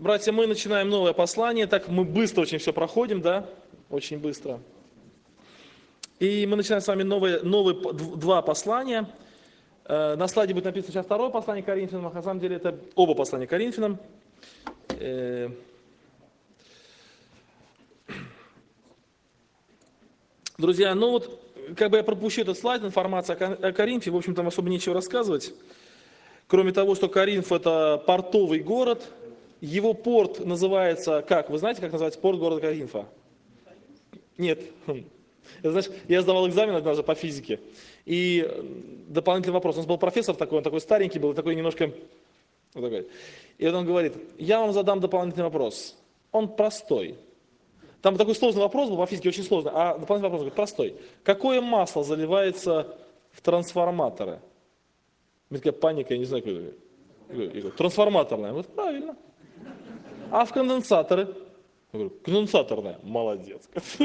Братья, мы начинаем новое послание, так мы быстро очень все проходим, да? Очень быстро. И мы начинаем с вами новые два послания. На слайде будет написано сейчас второе послание Коринфянам, а на самом деле это оба послания Коринфянам. Друзья, ну вот, как бы я пропущу этот слайд, информация о Коринфе, в общем, там особо нечего рассказывать. Кроме того, что Коринф это портовый город, его порт называется, как? Вы знаете, как называется порт города Коринфа? Нет. Знаешь, я сдавал экзамен однажды по физике, и дополнительный вопрос. У нас был профессор такой, он такой старенький был, такой немножко... Вот такой. И вот он говорит, я вам задам дополнительный вопрос. Он простой. Там такой сложный вопрос был по физике, очень сложный, а дополнительный вопрос говорит, простой. Какое масло заливается в трансформаторы? У меня такая паника, я не знаю, какое. Я говорю, трансформаторное. Вот правильно. А в конденсаторы? Я говорю, конденсаторное. Молодец.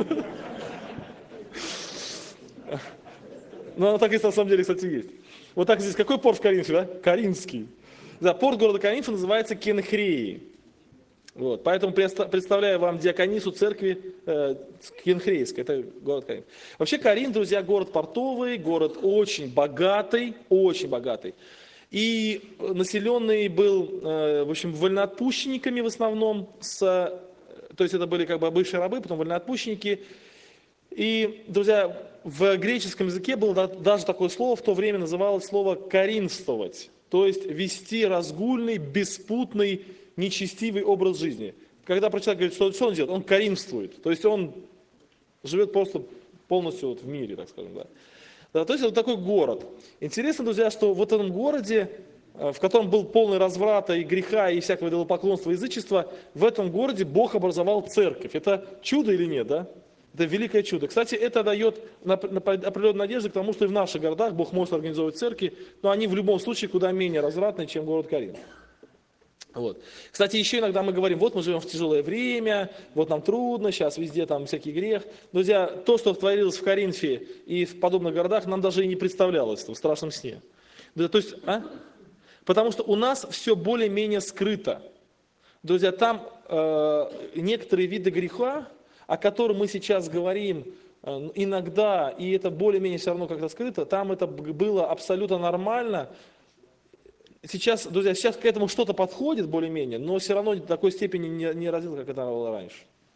Ну, оно так и на самом деле, кстати, есть. Вот так здесь. Какой порт в Коринфе, да? Коринфский. Да, порт города Коринфа называется Кенхреи. Вот, поэтому представляю вам диаконису церкви Кенхрейской, это город Коринф. Вообще Коринф, друзья, город портовый, город очень богатый, очень богатый. И населенный был, в общем, вольноотпущенниками в основном, то есть это были как бы бывшие рабы, потом вольноотпущенники. И, друзья, в греческом языке было даже такое слово, в то время называлось слово «коринфствовать», то есть вести разгульный, беспутный, нечестивый образ жизни. Когда про человека говорит, что он делает? Он коринфствует, то есть он живет просто полностью вот в мире, так скажем. Да. Да, то есть вот такой город. Интересно, друзья, что в этом городе, в котором был полный разврата и греха, и всякого идолопоклонства, язычества, в этом городе Бог образовал церковь. Это чудо или нет, да? Это великое чудо. Кстати, это дает определенную надежду к тому, что и в наших городах Бог может организовывать церкви, но они в любом случае куда менее развратные, чем город Коринф. Вот. Кстати, еще иногда мы говорим, вот мы живем в тяжелое время, вот нам трудно, сейчас везде там всякий грех. Друзья, то, что творилось в Коринфе и в подобных городах, нам даже и не представлялось в страшном сне. То есть, Потому что у нас все более-менее скрыто. Друзья, там некоторые виды греха, о которых мы сейчас говорим, иногда, и это более-менее все равно как-то скрыто, там это было абсолютно нормально. Сейчас, друзья, сейчас к этому что-то подходит более-менее, но все равно в такой степени не развито, как это было раньше.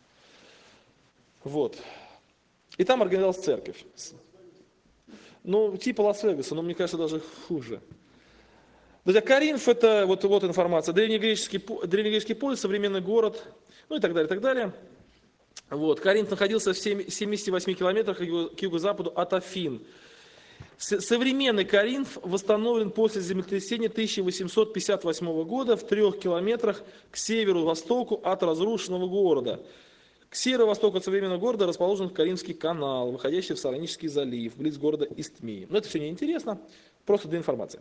Вот. И там организовалась церковь. Ну, типа Лас-Вегаса, но мне кажется, даже хуже. Друзья, Коринф это, вот информация, древнегреческий полис, современный город, ну и так далее, и так далее. Вот. Коринф находился в 78 километрах к юго-западу от Афин. Современный Коринф восстановлен после землетрясения 1858 года в 3 километрах к северу-востоку от разрушенного города. К северо-востоку от современного города расположен Коринфский канал, выходящий в Салонический залив, близ города Истмии. Но это все неинтересно, просто для информации.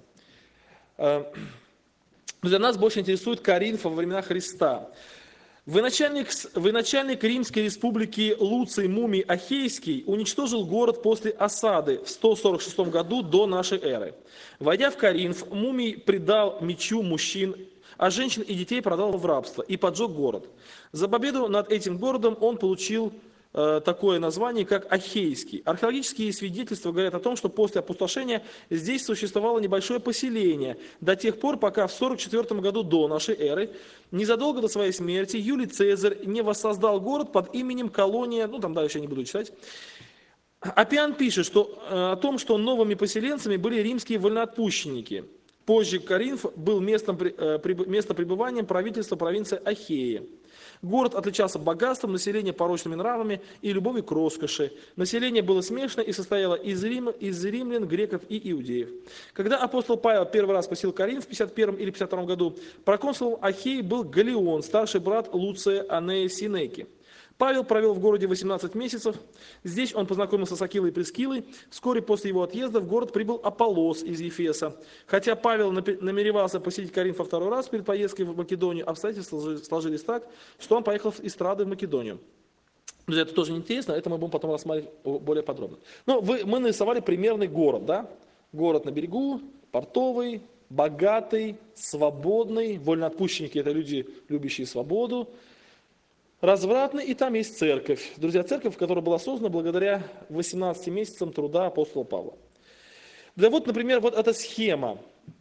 Друзья, нас больше интересует Коринф во времена Христа. Военачальник Римской республики Луций Мумий Ахейский уничтожил город после осады в 146 году до нашей эры. Войдя в Коринф, Мумий предал мечу мужчин, а женщин и детей продал в рабство и поджег город. За победу над этим городом он получил такое название, как Ахейский. Археологические свидетельства говорят о том, что после опустошения здесь существовало небольшое поселение, до тех пор, пока в 44 году до нашей эры, незадолго до своей смерти, Юлий Цезарь не воссоздал город под именем Колония, ну там дальше я не буду читать. Аппиан пишет о том, что новыми поселенцами были римские вольноотпущенники. Позже Коринф был местом пребывания правительства провинции Ахеи. Город отличался богатством, население порочными нравами и любовью к роскоши. Население было смешано и состояло из римлян, греков и иудеев. Когда апостол Павел первый раз посетил Коринф в 51 или 52 году, проконсулом Ахеи был Галлион, старший брат Луция Анея Синеки. Павел провел в городе 18 месяцев. Здесь он познакомился с Акилой и Прискилой. Вскоре после его отъезда в город прибыл Аполлос из Ефеса. Хотя Павел намеревался посетить Коринф во второй раз перед поездкой в Македонию, обстоятельства сложились так, что он поехал из Трады в Македонию. Друзья, это тоже интересно, это мы будем потом рассматривать более подробно. Ну, мы нарисовали примерный город, да? Город на берегу, портовый, богатый, свободный, вольноотпущенники – это люди, любящие свободу, развратный, и там есть церковь. Друзья, церковь, которая была создана благодаря 18 месяцам труда апостола Павла. Да вот, например, вот эта схема.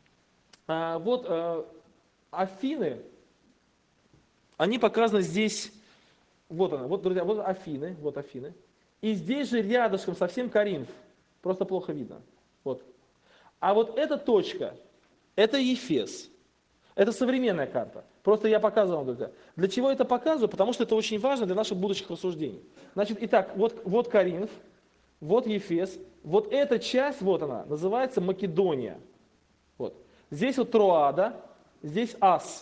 Афины, они показаны здесь, вот она, вот, друзья, вот Афины. И здесь же рядышком совсем Коринф, просто плохо видно. Вот. А вот эта точка, это Ефес. Это современная карта. Просто я показываю вам, друзья. Для чего это показываю? Потому что это очень важно для наших будущих рассуждений. Значит, итак, вот Коринф, вот Ефес, вот эта часть, вот она, называется Македония. Вот. Здесь вот Троада, здесь Ас.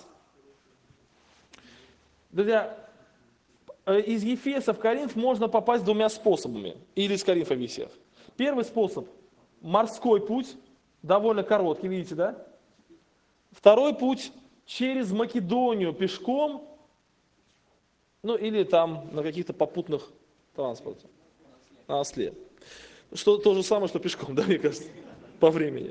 Друзья, из Ефеса в Коринф можно попасть двумя способами. Или из Коринфа в Ефес. Первый способ – морской путь, довольно короткий, видите, да? Второй путь – через Македонию пешком, ну или там на каких-то попутных транспортах, на осле. Что то же самое, что пешком, да, мне кажется, по времени.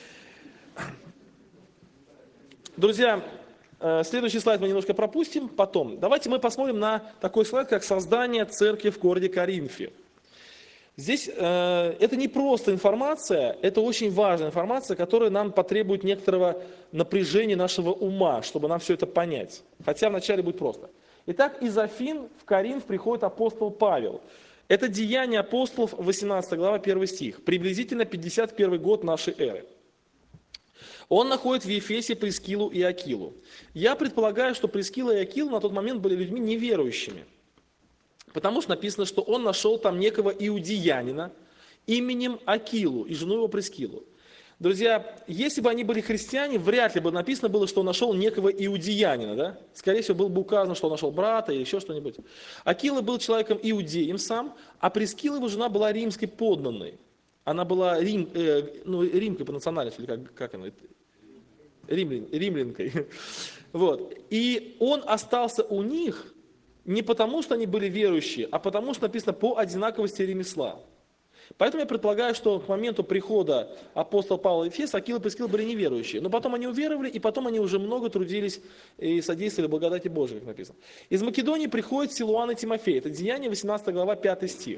Друзья, следующий слайд мы немножко пропустим потом. Давайте мы посмотрим на такой слайд, как создание церкви в городе Коринфе. Здесь это не просто информация, это очень важная информация, которая нам потребует некоторого напряжения нашего ума, чтобы нам все это понять. Хотя вначале будет просто. Итак, из Афин в Коринф приходит апостол Павел. Это Деяния апостолов, 18 глава, 1 стих. Приблизительно 51 год нашей эры. Он находит в Ефесе Прискилу и Акилу. Я предполагаю, что Прискила и Акила на тот момент были людьми неверующими. Потому что написано, что он нашел там некого иудеянина именем Акилу и жену его Прискилу. Друзья, если бы они были христиане, вряд ли бы написано было, что он нашел некого иудеянина. Да? Скорее всего, было бы указано, что он нашел брата или еще что-нибудь. Акила был человеком иудеем сам, а Прискила, его жена, была римской подданной. Она была римкой по национальности, или как она, римлянкой. Вот. И он остался у них не потому, что они были верующие, а потому, что написано по одинаковости ремесла. Поэтому я предполагаю, что к моменту прихода апостола Павла в Ефес Акила и Прискила были неверующие. Но потом они уверовали, и потом они уже много трудились и содействовали благодати Божией, как написано. Из Македонии приходит Силуан и Тимофей. Это Деяния, 18 глава, 5 стих.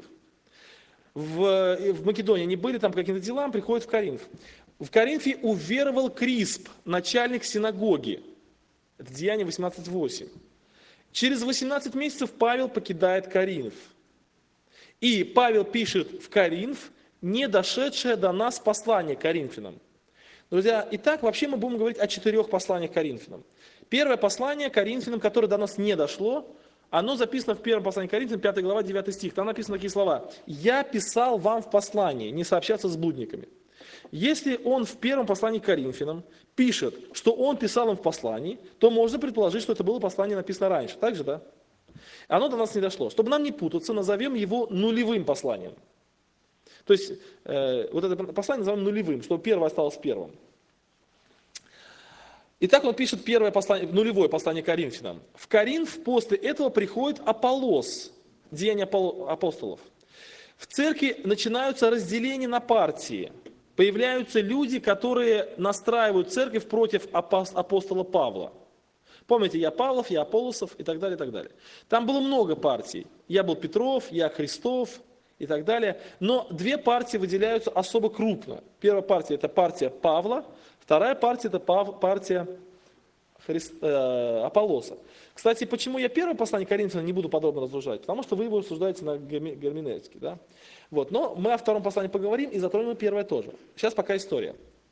В Македонии они были там по каким-то делам, приходят в Коринф. В Коринфе уверовал Крисп, начальник синагоги. Это Деяния 18:8. Через 18 месяцев Павел покидает Коринф. И Павел пишет в Коринф не дошедшее до нас послание Коринфянам. Друзья, итак, вообще мы будем говорить о 4 посланиях Коринфянам. Первое послание Коринфянам, которое до нас не дошло, оно записано в первом послании Коринфянам, 5 глава, 9 стих. Там написаны такие слова. «Я писал вам в послании, не сообщаться с блудниками». Если он в первом послании к Коринфянам пишет, что он писал им в послании, то можно предположить, что это было послание написано раньше. Так же, да? Оно до нас не дошло. Чтобы нам не путаться, назовем его нулевым посланием. То есть, вот это послание назовем нулевым, чтобы первое осталось первым. Итак, он пишет первое послание, нулевое послание Коринфянам. В Коринф после этого приходит Аполлос, Деяния апостолов. В церкви начинаются разделения на партии. Появляются люди, которые настраивают церковь против апостола Павла. Помните, я Павлов, я Аполлосов и так далее, и так далее. Там было много партий. Я был Петров, я Христов и так далее. Но 2 партии выделяются особо крупно. Первая партия – это партия Павла, вторая партия – это партия Аполлоса. Кстати, почему я первое послание Коринфянам не буду подробно рассуждать? Потому что вы его рассуждаете на герменевтике. Да? Вот. Но мы о втором послании поговорим и затронем первое тоже. Сейчас пока история.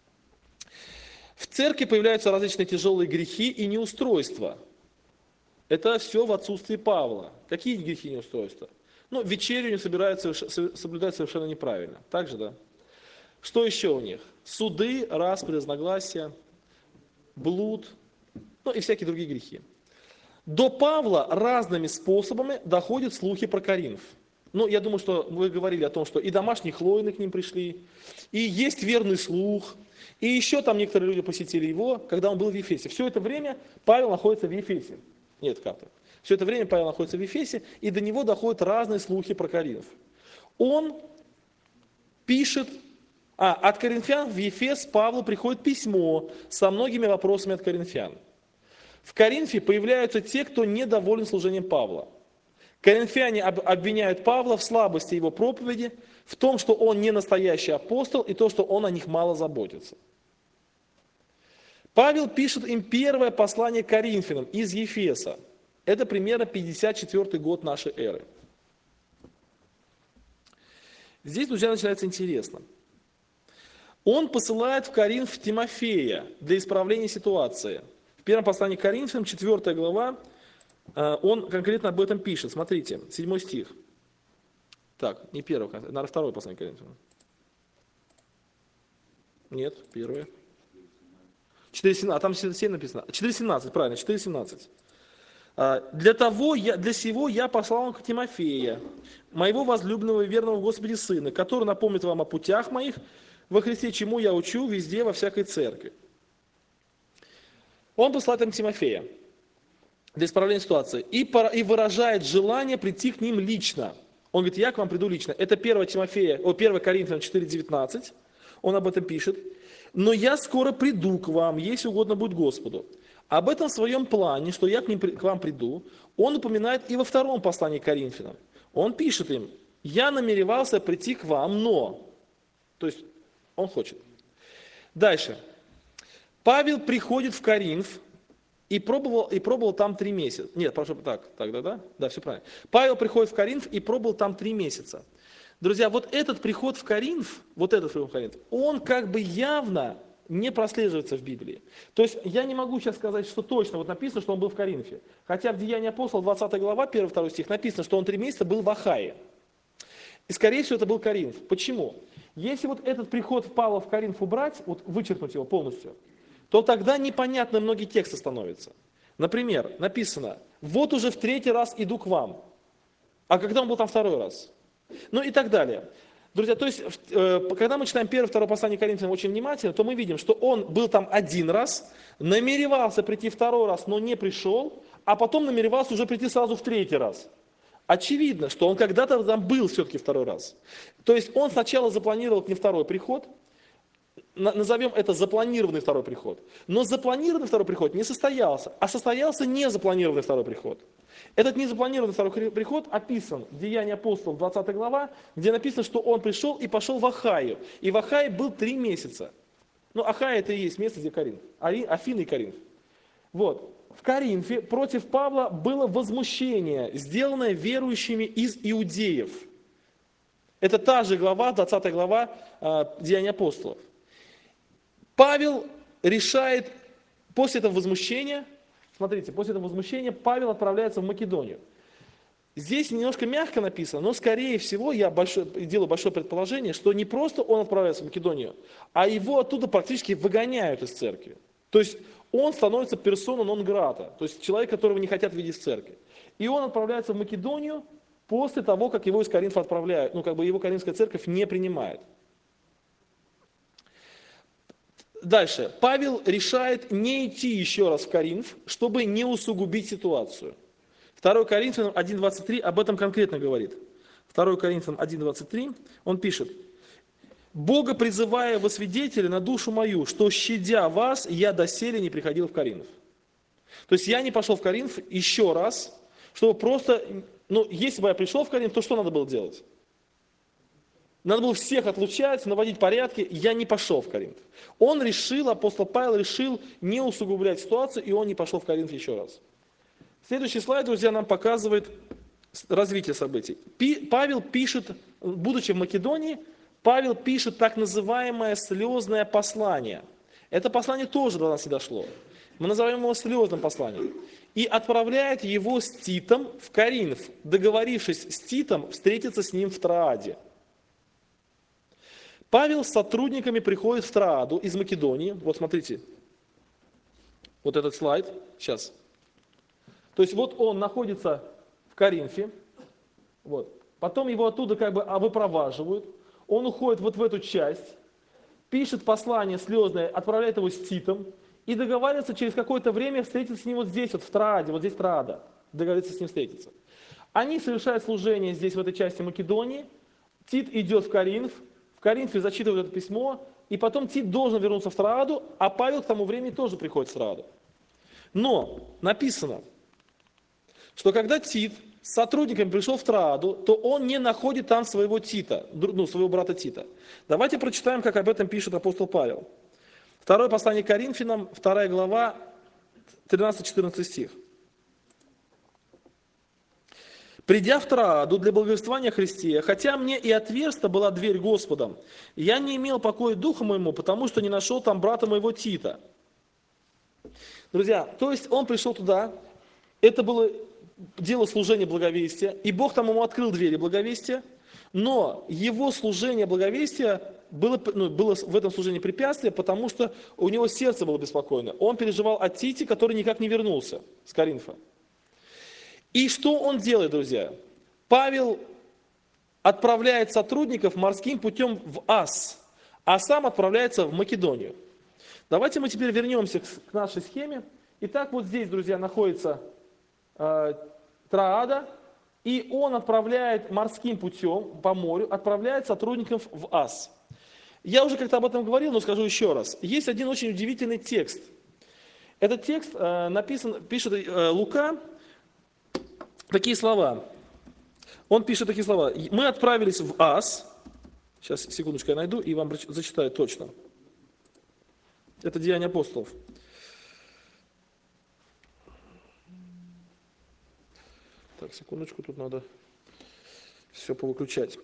В церкви появляются различные тяжелые грехи и неустройства. Это все в отсутствии Павла. Какие грехи и неустройства? Вечерю не собираются соблюдать совершенно неправильно. Так же, да? Что еще у них? Суды, распри, разногласия, блуд, и всякие другие грехи. До Павла разными способами доходят слухи про Коринф. Я думаю, что вы говорили о том, что и домашние хлоины к ним пришли, и есть верный слух, и еще там некоторые люди посетили его, когда он был в Ефесе. Все это время Павел находится в Ефесе. Нет карты. Все это время Павел находится в Ефесе, и до него доходят разные слухи про Коринф. Он пишет От коринфян в Ефес Павлу приходит письмо со многими вопросами от коринфян. В Коринфе появляются те, кто недоволен служением Павла. Коринфяне обвиняют Павла в слабости его проповеди, в том, что он не настоящий апостол, и то, что он о них мало заботится. Павел пишет им первое послание Коринфянам из Ефеса. Это примерно 54 год нашей эры. Здесь, друзья, начинается интересно. Он посылает в Коринф Тимофея для исправления ситуации. В первом послании к Коринфянам, 4 глава, он конкретно об этом пишет. Смотрите, 7 стих. Так, не первый, наверное, второй послание к Коринфянам. Нет, первое. 4.17, а там 7 написано. 4.17, правильно, 4.17. Для сего я послал к Тимофея, моего возлюбленного и верного в Господе сына, который напомнит вам о путях моих во Христе, чему я учу везде, во всякой церкви. Он посылает им Тимофея для исправления ситуации и выражает желание прийти к ним лично. Он говорит, я к вам приду лично. Это 1 Коринфянам 4.19, он об этом пишет. Но я скоро приду к вам, если угодно будет Господу. Об этом своем плане, что я к вам приду, он упоминает и во втором послании к Коринфянам. Он пишет им, я намеревался прийти к вам, но... То есть он хочет. Дальше. Павел приходит в Коринф и пробовал там 3 месяца. Нет, прошу, да, все правильно. Павел приходит в Коринф и пробовал там 3 месяца. Друзья, вот этот приход в Коринф, он как бы явно не прослеживается в Библии. То есть я не могу сейчас сказать, что точно вот написано, что он был в Коринфе. Хотя в Деянии апостолов, 20 глава, 1-2 стих, написано, что он 3 месяца был в Ахае. И скорее всего это был Коринф. Почему? Если вот этот приход Павла в Коринф убрать, вот вычеркнуть его полностью, то тогда непонятны многие тексты становятся. Например, написано, вот уже в 3-й раз иду к вам. А когда он был там 2-й раз? Ну и так далее. Друзья, то есть, когда мы читаем 1-2 послание к Коринфянам очень внимательно, то мы видим, что он был там 1 раз, намеревался прийти 2-й раз, но не пришел, а потом намеревался уже прийти сразу в 3-й раз. Очевидно, что он когда-то там был все-таки 2-й раз. То есть он сначала запланировал к ним 2-й приход, назовем это запланированный 2-й приход. Но запланированный 2-й приход не состоялся, а состоялся незапланированный 2-й приход. Этот незапланированный 2-й приход описан в Деянии апостолов, 20 глава, где написано, что он пришел и пошел в Ахаю. И в Ахае был 3 месяца. Ну, Ахая это и есть место, где Коринф. Афины и Коринф. Вот. В Коринфе против Павла было возмущение, сделанное верующими из иудеев. Это та же глава, 20 глава Деяний апостолов. Павел решает, после этого возмущения, смотрите, после этого возмущения Павел отправляется в Македонию. Здесь немножко мягко написано, но скорее всего я делаю большое предположение, что не просто он отправляется в Македонию, а его оттуда практически выгоняют из церкви. То есть он становится персона нон грата, то есть человек, которого не хотят видеть в церкви. И он отправляется в Македонию после того, как его из Коринфа отправляют, его Коринфская церковь не принимает. Дальше. Павел решает не идти еще раз в Коринф, чтобы не усугубить ситуацию. 2 Коринфянам 1.23 об этом конкретно говорит. 2 Коринфянам 1.23 он пишет. «Бога призывая во свидетели на душу мою, что, щадя вас, я доселе не приходил в Коринф». То есть я не пошел в Коринф еще раз, чтобы просто, если бы я пришел в Коринф, то что надо было делать? Надо было всех отлучать, наводить порядки. Я не пошел в Коринф. Апостол Павел решил не усугублять ситуацию, и он не пошел в Коринф еще раз. Следующий слайд, друзья, нам показывает развитие событий. Павел пишет, будучи в Македонии, Павел пишет так называемое слезное послание. Это послание тоже до нас не дошло. Мы называем его слезным посланием. И отправляет его с Титом в Коринф, договорившись с Титом встретиться с ним в Троаде. Павел с сотрудниками приходит в Троаду из Македонии. Вот смотрите, вот этот слайд, сейчас. То есть вот он находится в Коринфе, вот. Потом его оттуда выпроваживают, он уходит вот в эту часть, пишет послание слезное, отправляет его с Титом и договаривается через какое-то время встретиться с ним вот здесь, вот в Троаде, вот здесь Троада, договориться с ним встретиться. Они совершают служение здесь, в этой части Македонии, Тит идет в Коринф Коринфе зачитывают это письмо, и потом Тит должен вернуться в Троаду, а Павел к тому времени тоже приходит в Троаду. Но написано, что когда Тит с сотрудниками пришел в Троаду, то он не находит там своего Тита, своего брата Тита. Давайте прочитаем, как об этом пишет апостол Павел. Второе послание к Коринфянам, 2 глава, 13-14 стих. «Придя в Троаду для благовествования о Христе, хотя мне и отверста была дверь Господом, я не имел покоя духу моему, потому что не нашел там брата моего Тита». Друзья, то есть он пришел туда, это было дело служения благовестия, и Бог там ему открыл двери благовестия, но его служение благовестия было в этом служении препятствие, потому что у него сердце было беспокойно. Он переживал о Тите, который никак не вернулся с Коринфа. И что он делает, друзья? Павел отправляет сотрудников морским путем в Ас, а сам отправляется в Македонию. Давайте мы теперь вернемся к нашей схеме. Итак, вот здесь, друзья, находится Троада, и он отправляет морским путем по морю, отправляет сотрудников в Ас. Я уже как-то об этом говорил, но скажу еще раз. Есть один очень удивительный текст. Этот текст пишет Лука, такие слова. Он пишет такие слова. Мы отправились в Ас. Сейчас, секундочку, я найду и вам зачитаю точно. Это Деяния апостолов. Так, секундочку, тут надо все повыключать.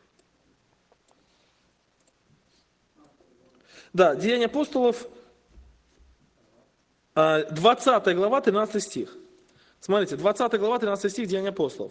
Да, Деяния апостолов, 20 глава, 13 стих. Смотрите, 20 глава, 13 стих, Деяния апостолов.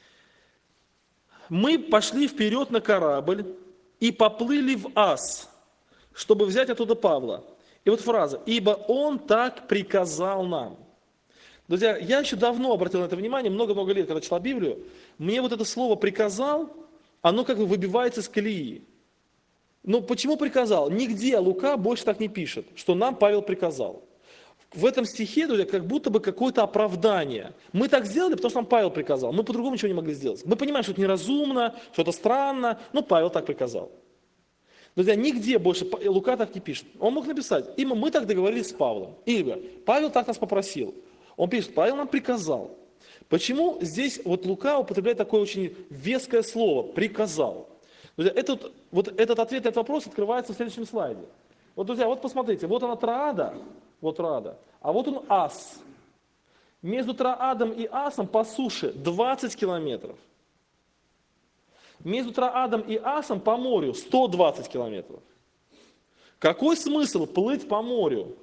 «Мы пошли вперед на корабль и поплыли в Ас, чтобы взять оттуда Павла». И вот фраза «Ибо он так приказал нам». Друзья, я еще давно обратил на это внимание, много-много лет, когда читал Библию, мне вот это слово «приказал», оно как бы выбивается из колеи. Но почему приказал? Нигде Лука больше так не пишет, что нам Павел приказал. В этом стихе, друзья, как будто бы какое-то оправдание. Мы так сделали, потому что нам Павел приказал. Мы по-другому ничего не могли сделать. Мы понимаем, что это неразумно, что это странно, но Павел так приказал. Друзья, нигде больше Лука так не пишет. Он мог написать, именно мы так договорились с Павлом. Или Павел так нас попросил. Он пишет, Павел нам приказал. Почему здесь вот Лука употребляет такое очень веское слово «приказал»? Друзья, этот ответ на этот вопрос открывается в следующем слайде. Вот, друзья, вот посмотрите, вот она Троада, а вот он Ас. Между Троадом и Асом по суше 20 километров. Между Троадом и Асом по морю 120 километров. Какой смысл плыть по морю?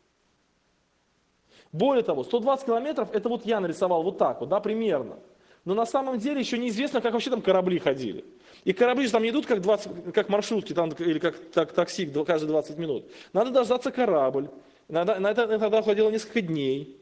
Более того, 120 километров, это вот я нарисовал вот так вот, да, примерно. Но на самом деле еще неизвестно, как вообще там корабли ходили. И корабли же там не идут как маршрутки там, или как такси каждые 20 минут. Надо дождаться корабль. На это иногда уходило несколько дней.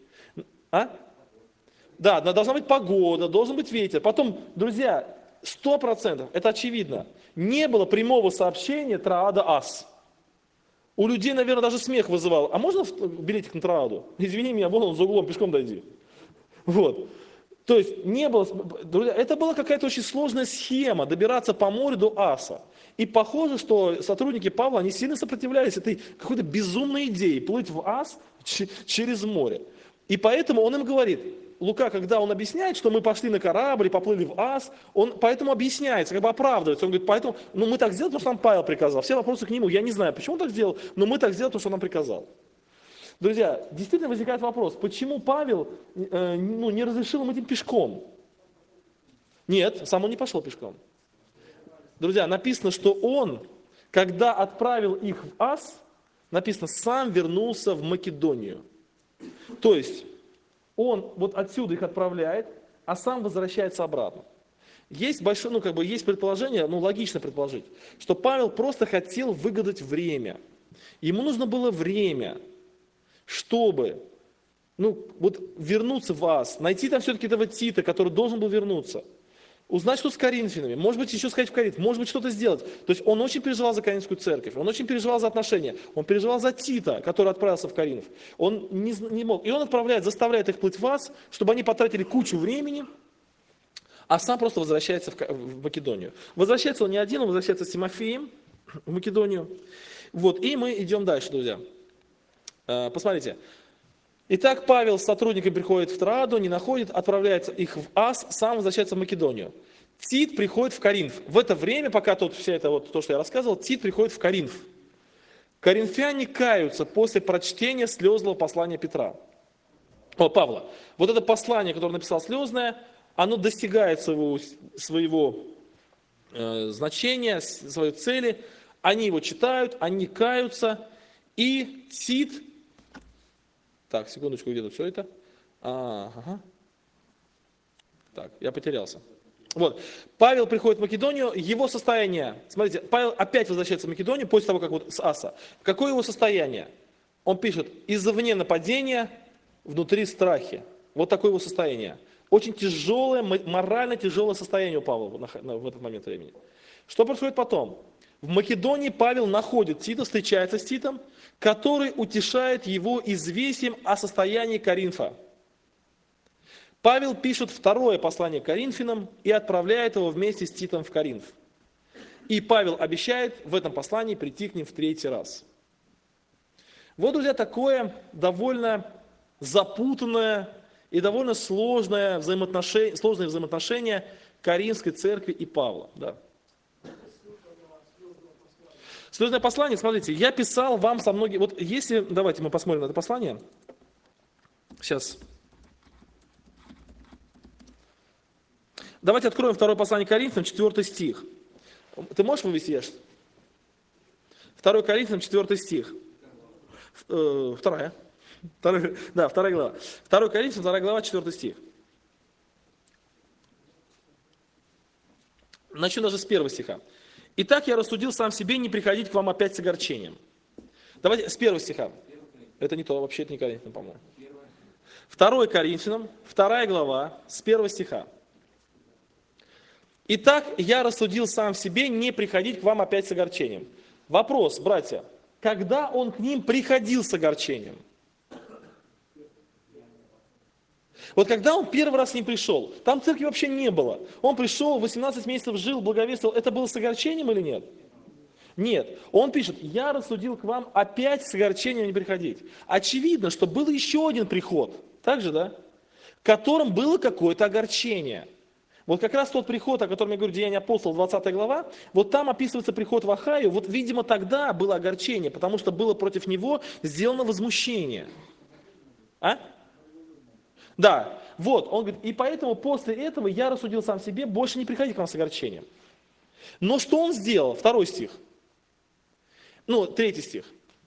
Да, должна быть погода, должен быть ветер. Потом, друзья, 100%, это очевидно, не было прямого сообщения Троада-Ас. У людей, наверное, даже смех вызывал. А можно билетик на Троаду? Извини меня, вон он за углом, пешком дойди. Вот. То есть не было, друзья, это была какая-то очень сложная схема добираться по морю до Аса. И похоже, что сотрудники Павла, они сильно сопротивлялись этой какой-то безумной идее плыть в Ас через море. И поэтому он им говорит, Лука, когда он объясняет, что мы пошли на корабль и поплыли в Ас, он поэтому объясняется, как бы оправдывается. Он говорит, поэтому, мы так сделали, потому что нам Павел приказал. Все вопросы к нему, я не знаю, почему он так сделал, но мы так сделали, потому что он нам приказал. Друзья, действительно возникает вопрос, почему Павел не разрешил им идти пешком? Нет, сам он не пошел пешком. Друзья, написано, что он, когда отправил их в Ас, написано, сам вернулся в Македонию. То есть, он вот отсюда их отправляет, а сам возвращается обратно. Есть большое, есть предположение, логично предположить, что Павел просто хотел выгадать время. Ему нужно было время, чтобы вернуться в Ас, найти там все-таки этого Тита, который должен был вернуться, узнать, что с коринфянами, может быть, еще сходить в Коринф, может быть, что-то сделать. То есть он очень переживал за Коринфскую церковь, он очень переживал за отношения, он переживал за Тита, который отправился в Коринф. Он не мог. И он заставляет их плыть в Ас, чтобы они потратили кучу времени, а сам просто возвращается в Македонию. Возвращается он не один, он возвращается с Тимофеем. в Македонию. Вот, и мы идем дальше, друзья. Посмотрите. Итак, Павел с сотрудниками приходит в Троаду, не находит, отправляет их в Ас, сам возвращается в Македонию. Тит приходит в Коринф. В это время, пока тут все это, вот, то, что я рассказывал, Тит приходит в Коринф. Коринфяне каются после прочтения слезного послания Павла. Вот это послание, которое написал слезное, оно достигает своего значения, своей цели. Они его читают, они каются, и Тит... Так, секундочку, где тут все это? Ага. Так, я потерялся. Вот, Павел приходит в Македонию, его состояние, смотрите, Павел опять возвращается в Македонию после того, как вот с Аса. Какое его состояние? Он пишет, извне нападения, внутри страхи. Вот такое его состояние. Очень тяжелое, морально тяжелое состояние у Павла в этот момент времени. Что происходит потом? В Македонии Павел находит Тита, встречается с Титом, который утешает его известием о состоянии Коринфа. Павел пишет второе послание к Коринфянам и отправляет его вместе с Титом в Коринф. И Павел обещает в этом послании прийти к ним в 3-й раз. Вот, друзья, такое довольно запутанное и довольно сложные взаимоотношения Коринфской церкви и Павла. Да. Слезное послание, смотрите, я писал вам со многими... Вот если... Давайте мы посмотрим на это послание. Сейчас. Давайте откроем второе послание Коринфянам, 4 стих. Ты можешь вывести, Яш? 2 Коринфянам, 4 стих. Вторая глава. 2 Коринфянам, 2 глава, 4 стих. Начну даже с 1 стиха. «Итак, я рассудил сам себе не приходить к вам опять с огорчением». Давайте с 1 стиха. Это не то, вообще это не Коринфянам, по-моему. 2 Коринфянам, 2 глава, с 1 стиха. «Итак, я рассудил сам себе не приходить к вам опять с огорчением». Вопрос, братья, когда он к ним приходил с огорчением? Вот когда он первый раз к ним пришел, там церкви вообще не было. Он пришел, 18 месяцев жил, благовествовал. Это было с огорчением или нет? Нет. Он пишет, я рассудил к вам опять с огорчением не приходить. Очевидно, что был еще один приход, так же, да? В котором было какое-то огорчение. Вот как раз тот приход, о котором я говорю, Деяния апостолов, 20 глава, вот там описывается приход в Ахаю, вот, видимо, тогда было огорчение, потому что было против него сделано возмущение. Да, вот, он говорит, и поэтому после этого я рассудил сам себе, больше не приходить к вам с огорчением. Но что он сделал? 2 стих. 3 стих.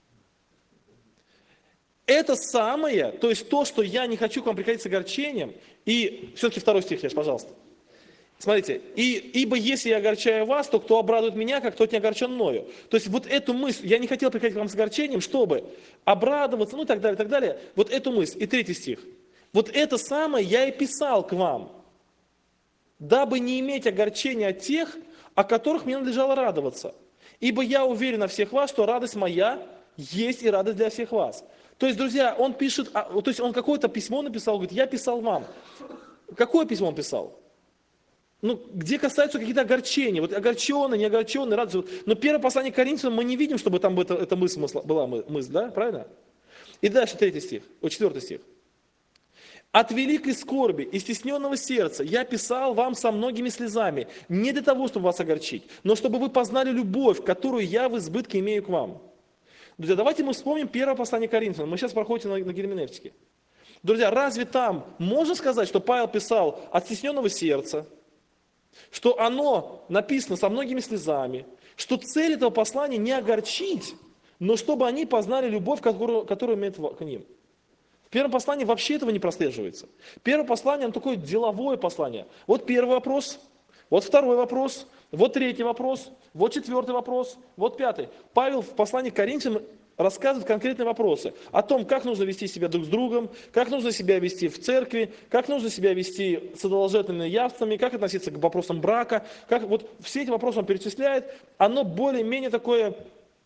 Это самое, то есть то, что я не хочу к вам приходить с огорчением, и все-таки 2 стих, Яш, пожалуйста. Смотрите, ибо если я огорчаю вас, то кто обрадует меня, как тот не огорчен мною. То есть вот эту мысль, я не хотел приходить к вам с огорчением, чтобы обрадоваться, и так далее, и так далее. Вот эту мысль. И 3 стих. Вот это самое я и писал к вам, дабы не иметь огорчения от тех, о которых мне надлежало радоваться. Ибо я уверен во всех вас, что радость моя есть и радость для всех вас. То есть, друзья, он пишет, то есть он какое-то письмо написал, говорит, я писал вам. Какое письмо он писал? Где касаются какие-то огорчения, вот огорченный, не огорченный, радость. Но первое послание к Коринфянам мы не видим, чтобы там эта мысль была, да, правильно? И дальше 3 стих, 4 стих. «От великой скорби и стесненного сердца я писал вам со многими слезами, не для того, чтобы вас огорчить, но чтобы вы познали любовь, которую я в избытке имею к вам». Друзья, давайте мы вспомним первое послание к Коринфянам. Мы сейчас проходим на герменевтике. Друзья, разве там можно сказать, что Павел писал от стесненного сердца, что оно написано со многими слезами, что цель этого послания не огорчить, но чтобы они познали любовь, которую имеет к ним? В первом послании вообще этого не прослеживается. Первое послание, оно такое деловое послание. Вот первый вопрос, вот второй вопрос, вот третий вопрос, вот четвертый вопрос, вот пятый. Павел в послании к Коринфянам рассказывает конкретные вопросы о том, как нужно вести себя друг с другом, как нужно себя вести в церкви, как нужно себя вести с идоложертвенными явствами, как относиться к вопросам брака. Вот все эти вопросы он перечисляет. Оно более-менее такое,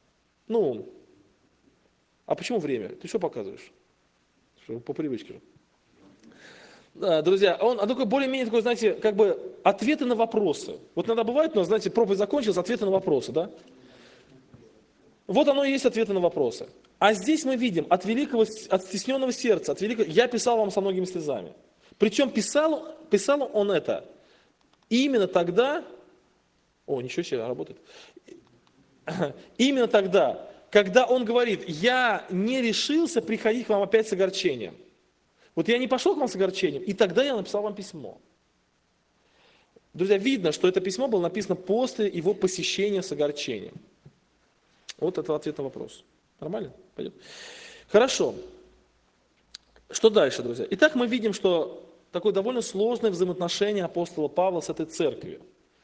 а почему время? Ты что показываешь? По привычке же. Да, друзья, он такой более-менее такой, знаете, как бы ответы на вопросы. Вот иногда бывает, но, знаете, проповедь закончилась, ответы на вопросы, да? Вот оно и есть ответы на вопросы. А здесь мы видим от стесненного сердца, я писал вам со многими слезами. Причем писал он это именно тогда, ничего себе, работает. Именно тогда, когда он говорит, я не решился приходить к вам опять с огорчением. Вот я не пошел к вам с огорчением, и тогда я написал вам письмо. Друзья, видно, что это письмо было написано после его посещения с огорчением. Вот это ответ на вопрос. Нормально? Пойдет? Хорошо. Что дальше, друзья? Итак, мы видим, что такое довольно сложное взаимоотношение апостола Павла с этой церковью.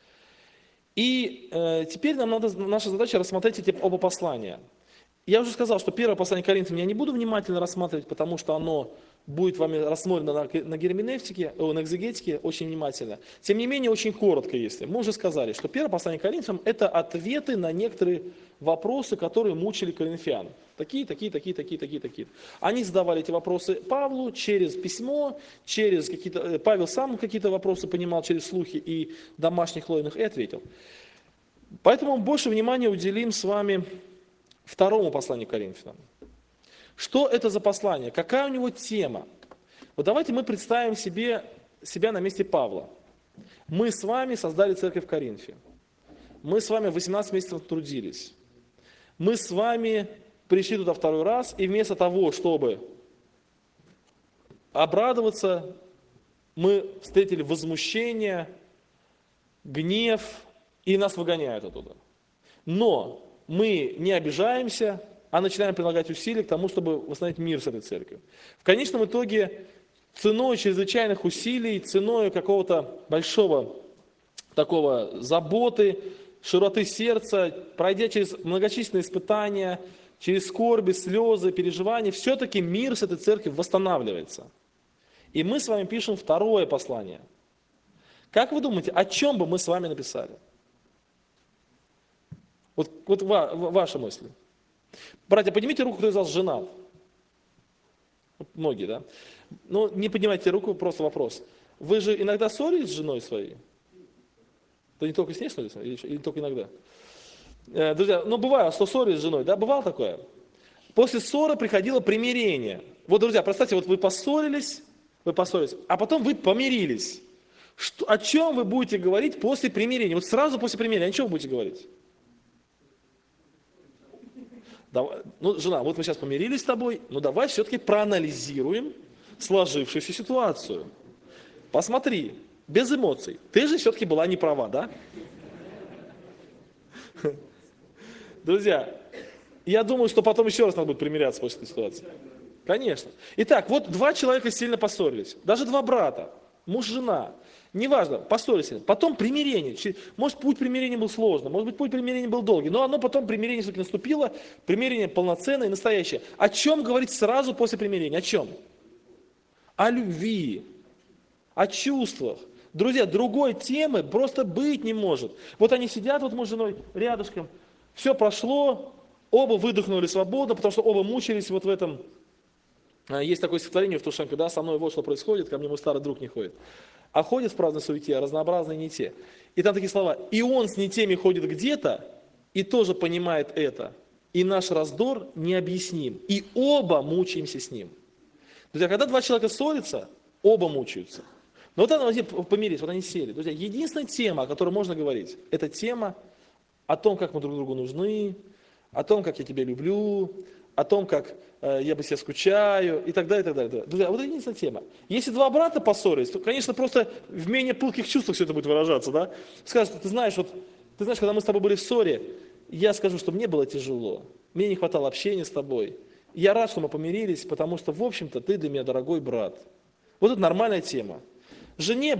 И теперь наша задача рассмотреть эти оба послания. Я уже сказал, что первое послание к Коринфянам я не буду внимательно рассматривать, потому что оно будет вами рассмотрено на герменевтике, на экзегетике очень внимательно. Тем не менее, очень коротко, если. Мы уже сказали, что первое послание к Коринфянам – это ответы на некоторые вопросы, которые мучили коринфян. Такие. Они задавали эти вопросы Павлу через письмо, Павел сам какие-то вопросы понимал через слухи и домашних лойных и ответил. Поэтому больше внимания уделим с вами второму посланию к Коринфянам. Что это за послание? Какая у него тема? Вот давайте мы представим себя на месте Павла. Мы с вами создали церковь в Коринфе. Мы с вами 18 месяцев трудились. Мы с вами пришли туда второй раз, и вместо того, чтобы обрадоваться, мы встретили возмущение, гнев, и нас выгоняют оттуда. Но мы не обижаемся, а начинаем прилагать усилия к тому, чтобы восстановить мир с этой церковью. В конечном итоге, ценой чрезвычайных усилий, ценой какого-то большого такого заботы, широты сердца, пройдя через многочисленные испытания, через скорби, слезы, переживания, все-таки мир с этой церковью восстанавливается. И мы с вами пишем второе послание. Как вы думаете, о чем бы мы с вами написали? Вот ваши мысли. Братья, поднимите руку, кто из вас женат. Многие, да? Ну, не поднимайте руку, просто вопрос. Вы же иногда ссорились с женой своей? То не только с ней ссорились, или только иногда? Друзья, бывает, что ссорились с женой, да? Бывало такое? После ссоры приходило примирение. Вот, друзья, представьте, вот вы поссорились, а потом вы помирились. О чем вы будете говорить после примирения? Вот сразу после примирения, о чем вы будете говорить? Жена, вот мы сейчас помирились с тобой, но давай все-таки проанализируем сложившуюся ситуацию. Посмотри, без эмоций. Ты же все-таки была не права, да? Друзья, я думаю, что потом еще раз надо будет примиряться после этой ситуации. Конечно. Итак, вот два человека сильно поссорились. Даже два брата, муж, жена. Неважно, поссорились. Потом примирение. Может, путь примирения был сложным, может быть, путь примирения был долгий, но оно потом, примирение все-таки наступило, примирение полноценное и настоящее. О чем говорить сразу после примирения? О чем? О любви, о чувствах. Друзья, другой темы просто быть не может. Вот они сидят, вот муж с женой рядышком, все прошло, оба выдохнули свободно, потому что оба мучились вот в этом. Есть такое стихотворение в Тушенко, да, со мной вот что происходит, ко мне мой старый друг не ходит. А ходит в праздной суете, а разнообразные не те. И там такие слова, и он с не теми ходит где-то, и тоже понимает это, и наш раздор необъясним, и оба мучаемся с ним. Друзья, когда два человека ссорятся, оба мучаются. Но вот они помирились, вот они сели. Друзья, единственная тема, о которой можно говорить, это тема о том, как мы друг другу нужны, о том, как я тебя люблю, о том, как я бы себе скучаю, и так далее, и так далее. Друзья, вот это единственная тема. Если два брата поссорились, то, конечно, просто в менее пылких чувствах все это будет выражаться, да? Скажут, ты знаешь, когда мы с тобой были в ссоре, я скажу, что мне было тяжело, мне не хватало общения с тобой. Я рад, что мы помирились, потому что, в общем-то, ты для меня дорогой брат. Вот это нормальная тема. Жене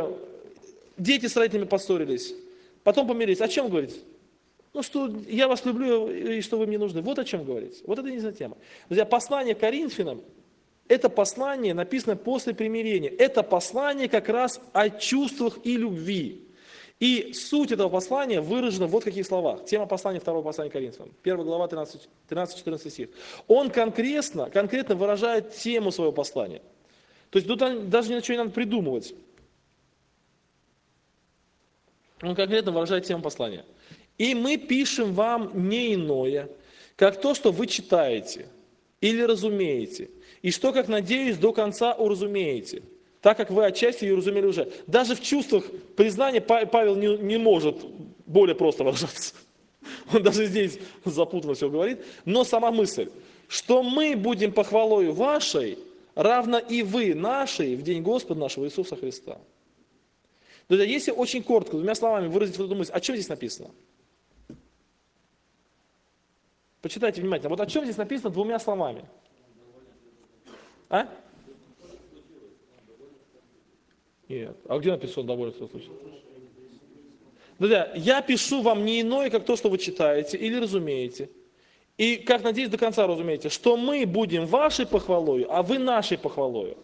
дети с родителями поссорились, потом помирились. О чем говорить? Что я вас люблю и что вы мне нужны. Вот о чем говорить. Вот это не за тема. Друзья, послание к Коринфянам, это послание, написано после примирения. Это послание как раз о чувствах и любви. И суть этого послания выражена вот в каких словах. Тема послания, второго послания к Коринфянам. 1 глава, 13-14 стих. Он конкретно выражает тему своего послания. То есть тут даже ничего не надо придумывать. Он конкретно выражает тему послания. И мы пишем вам не иное, как то, что вы читаете или разумеете, и что, как надеюсь, до конца уразумеете, так как вы отчасти ее уразумели уже. Даже в чувствах признания Павел не может более просто выражаться. Он даже здесь запутанно все говорит. Но сама мысль, что мы будем похвалою вашей, равно и вы нашей в день Господа нашего Иисуса Христа. Друзья, если очень коротко, двумя словами выразить вот эту мысль, о чем здесь написано? Почитайте внимательно. Вот о чем здесь написано двумя словами? А? Нет. А где написано, что он доволен, что случилось? Друзья, я пишу вам не иное, как то, что вы читаете или разумеете. И, как надеюсь, до конца разумеете, что мы будем вашей похвалою, а вы нашей похвалою.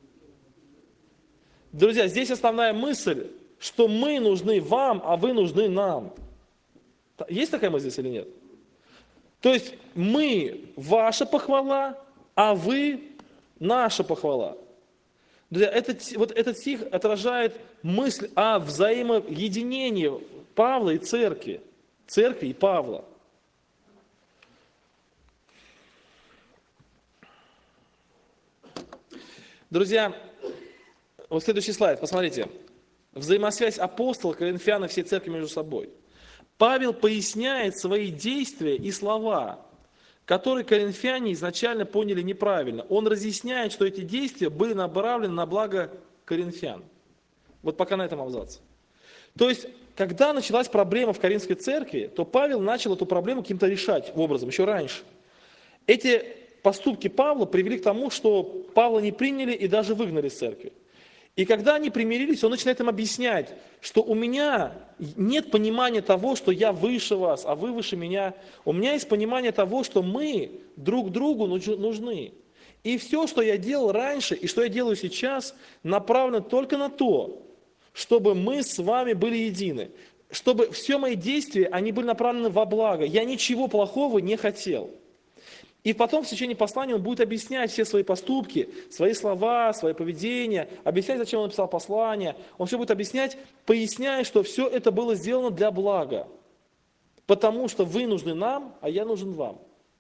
Друзья, здесь основная мысль, что мы нужны вам, а вы нужны нам. Есть такая мысль здесь или нет? То есть мы ваша похвала, а вы наша похвала. Друзья, этот стих отражает мысль о взаимоединении Павла и церкви. Церкви и Павла. Друзья, вот следующий слайд, посмотрите. Взаимосвязь апостола, коринфян и всей церкви между собой. Павел поясняет свои действия и слова, которые коринфяне изначально поняли неправильно. Он разъясняет, что эти действия были направлены на благо коринфян. Вот пока на этом абзац. То есть, когда началась проблема в Коринфской церкви, то Павел начал эту проблему каким-то решать образом, еще раньше. Эти поступки Павла привели к тому, что Павла не приняли и даже выгнали из церкви. И когда они примирились, он начинает им объяснять, что у меня нет понимания того, что я выше вас, а вы выше меня. У меня есть понимание того, что мы друг другу нужны. И все, что я делал раньше и что я делаю сейчас, направлено только на то, чтобы мы с вами были едины. Чтобы все мои действия, они были направлены во благо. Я ничего плохого не хотел. И потом в течение послания он будет объяснять все свои поступки, свои слова, свое поведение, объяснять, зачем он написал послание. Он все будет объяснять, поясняя, что все это было сделано для блага. Потому что вы нужны нам, а я нужен вам.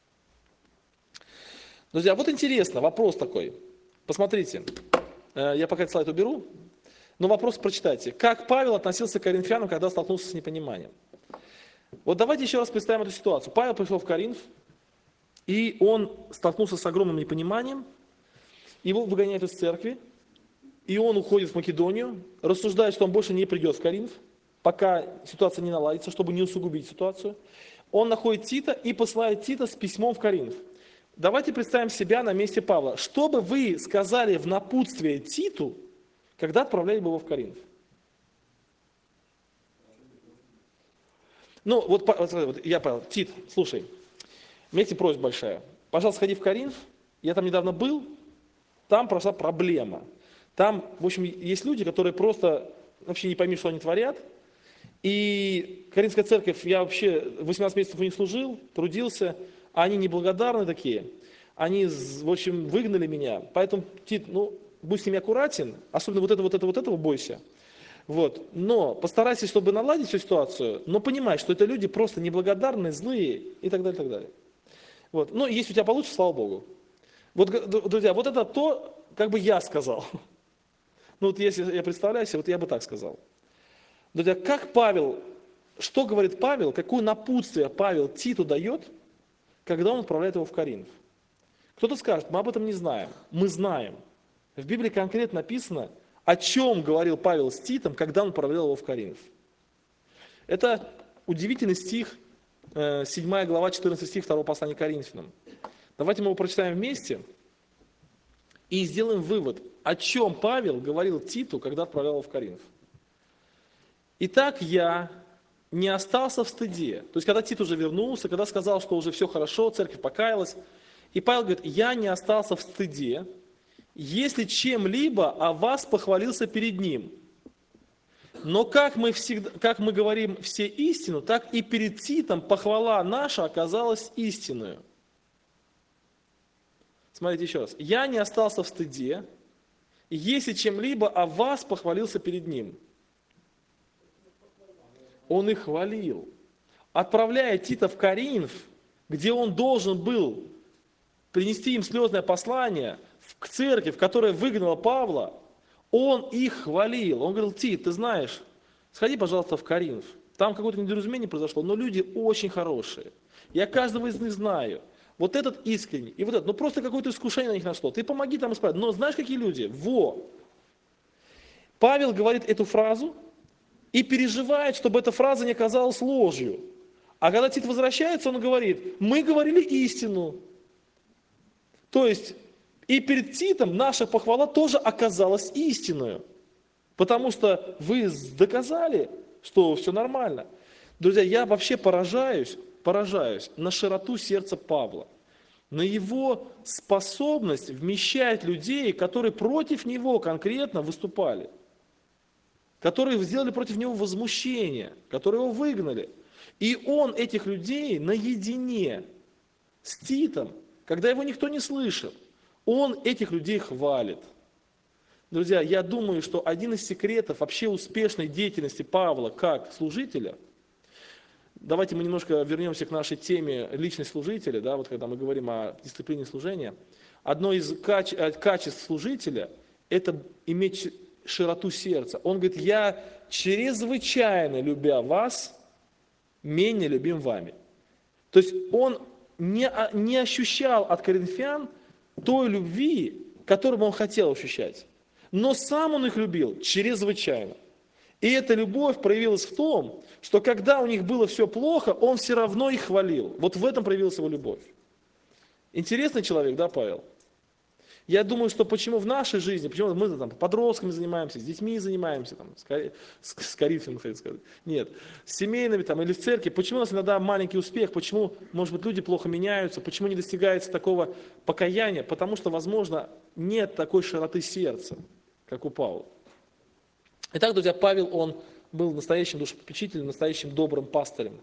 Друзья, вот интересно, вопрос такой. Посмотрите, я пока этот слайд уберу, но вопрос прочитайте. Как Павел относился к коринфянам, когда столкнулся с непониманием? Вот давайте еще раз представим эту ситуацию. Павел пришел в Коринф, и он столкнулся с огромным непониманием, его выгоняют из церкви, и он уходит в Македонию, рассуждает, что он больше не придет в Коринф, пока ситуация не наладится, чтобы не усугубить ситуацию. Он находит Тита и посылает Тита с письмом в Коринф. Давайте представим себя на месте Павла. Что бы вы сказали в напутствие Титу, когда отправляли бы его в Коринф? Ну, вот я, Павел, Тит, слушай, у меня к тебе просьба большая. Пожалуйста, сходи в Коринф. Я там недавно был. Там прошла проблема. Там, в общем, есть люди, которые просто вообще не пойми, что они творят. И Коринфская церковь, я вообще 18 месяцев у них служил, трудился. А они неблагодарны такие. Они, в общем, выгнали меня. Поэтому, Тит, будь с ними аккуратен. Особенно вот этого бойся. Вот. Но постарайся, чтобы наладить всю ситуацию, но понимай, что это люди просто неблагодарные, злые и так далее, и так далее. Вот. Ну, если у тебя получится, слава Богу. Вот, друзья, вот это то, как бы я сказал. Ну, вот если я представляю себе, вот я бы так сказал. Друзья, как Павел, что говорит Павел, какое напутствие Павел Титу дает, когда он отправляет его в Коринф? Кто-то скажет, мы об этом не знаем. Мы знаем. В Библии конкретно написано, о чем говорил Павел с Титом, когда он отправлял его в Коринф. Это удивительный стих, 7 глава, 14 стих 2 послания к Коринфянам. Давайте мы его прочитаем вместе и сделаем вывод, о чем Павел говорил Титу, когда отправлял его в Коринф. «Итак, я не остался в стыде». То есть, когда Тит уже вернулся, когда сказал, что уже все хорошо, церковь покаялась, и Павел говорит, «Я не остался в стыде, если чем-либо о вас похвалился перед ним». Но как мы говорим все истину, так и перед Титом похвала наша оказалась истинную. Смотрите еще раз. «Я не остался в стыде, если чем-либо о вас похвалился перед ним». Он их хвалил. Отправляя Тита в Коринф, где он должен был принести им слезное послание к церкви, в которой выгнала Павла, он их хвалил. Он говорил: Тит, ты знаешь, сходи, пожалуйста, в Коринф. Там какое-то недоразумение произошло, но люди очень хорошие. Я каждого из них знаю. Вот этот искренний, и вот этот, ну просто какое-то искушение на них нашло. Ты помоги там исправить. Но знаешь, какие люди? Павел говорит эту фразу и переживает, чтобы эта фраза не оказалась ложью. А когда Тит возвращается, он говорит: мы говорили истину. То есть и перед Титом наша похвала тоже оказалась истинной. Потому что вы доказали, что все нормально. Друзья, я вообще поражаюсь на широту сердца Павла, на его способность вмещать людей, которые против него конкретно выступали, которые сделали против него возмущение, которые его выгнали. И он этих людей наедине с Титом, когда его никто не слышит, он этих людей хвалит. Друзья, я думаю, что один из секретов вообще успешной деятельности Павла как служителя, давайте мы немножко вернемся к нашей теме личность служителя, да, вот когда мы говорим о дисциплине служения. Одно из качеств служителя – это иметь широту сердца. Он говорит: я чрезвычайно любя вас, менее любим вами. То есть он не ощущал от коринфян той любви, которую он хотел ощущать. Но сам он их любил чрезвычайно. И эта любовь проявилась в том, что когда у них было все плохо, он все равно их хвалил. Вот в этом проявилась его любовь. Интересный человек, да, Павел? Я думаю, что почему в нашей жизни, почему мы там подростками занимаемся, с детьми занимаемся, там, с коринфянами, хотел сказать, нет, с семейными там, или в церкви, почему у нас иногда маленький успех, почему, может быть, люди плохо меняются, почему не достигается такого покаяния, потому что, возможно, нет такой широты сердца, как у Павла. Итак, друзья, Павел, он был настоящим душепопечителем, настоящим добрым пастырем.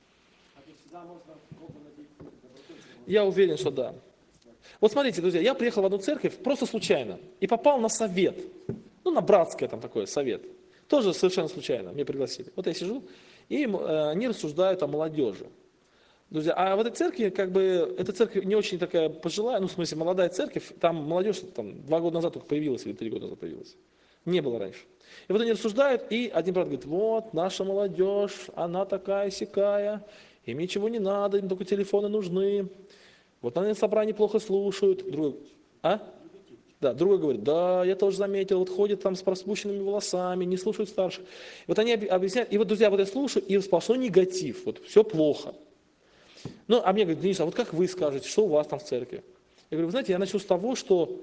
Я уверен, что да. Вот смотрите, друзья, я приехал в одну церковь просто случайно и попал на совет, ну, на братское там такое совет, тоже совершенно случайно, меня пригласили. Вот я сижу, и они рассуждают о молодежи. Друзья, а в этой церкви, как бы, эта церковь не очень такая пожилая, ну, в смысле, молодая церковь, там молодежь там 2 года назад только появилась или 3 года назад появилась. Не было раньше. И вот они рассуждают, и один брат говорит: вот, наша молодежь, она такая-сякая, им ничего не надо, им только телефоны нужны. Вот они на собрании плохо слушают. Другой говорит: да, я тоже заметил, вот ходят там с распущенными волосами, не слушают старших. Вот они объясняют, и вот, друзья, вот я слушаю, и сплошной негатив, вот все плохо. Ну, а мне говорят: Денис, а вот как вы скажете, что у вас там в церкви? Я говорю: вы знаете, я начну с того, что